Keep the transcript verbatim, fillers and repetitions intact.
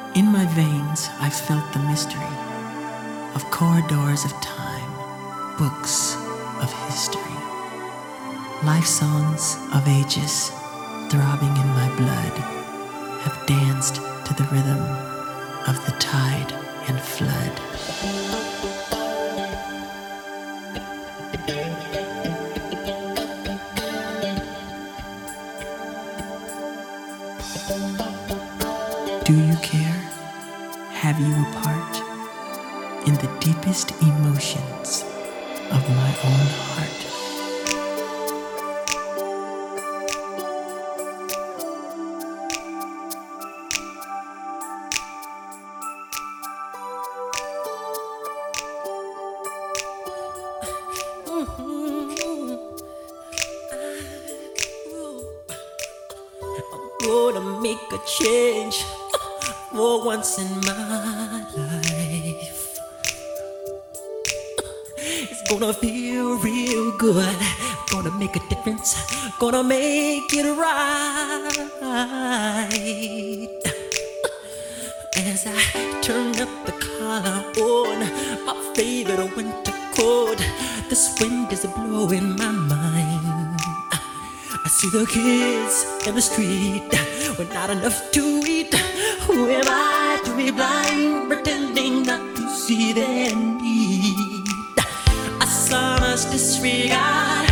In my veins, I felt the mystery of corridors of time, books of history, life songs of ages throbbing in my blood have danced to the rhythm of the tide and flood. Do you care? Have you a part in the deepest emotions of my own heart? Gonna make a change for once in my life. It's gonna feel real good. Gonna make a difference. Gonna make it right. As I turn up the collar on my favorite winter coat, this wind is blowing my mind. I see the kids in the street with not enough to eat. Who am I to be blind, pretending not to see their need? I saw us disregard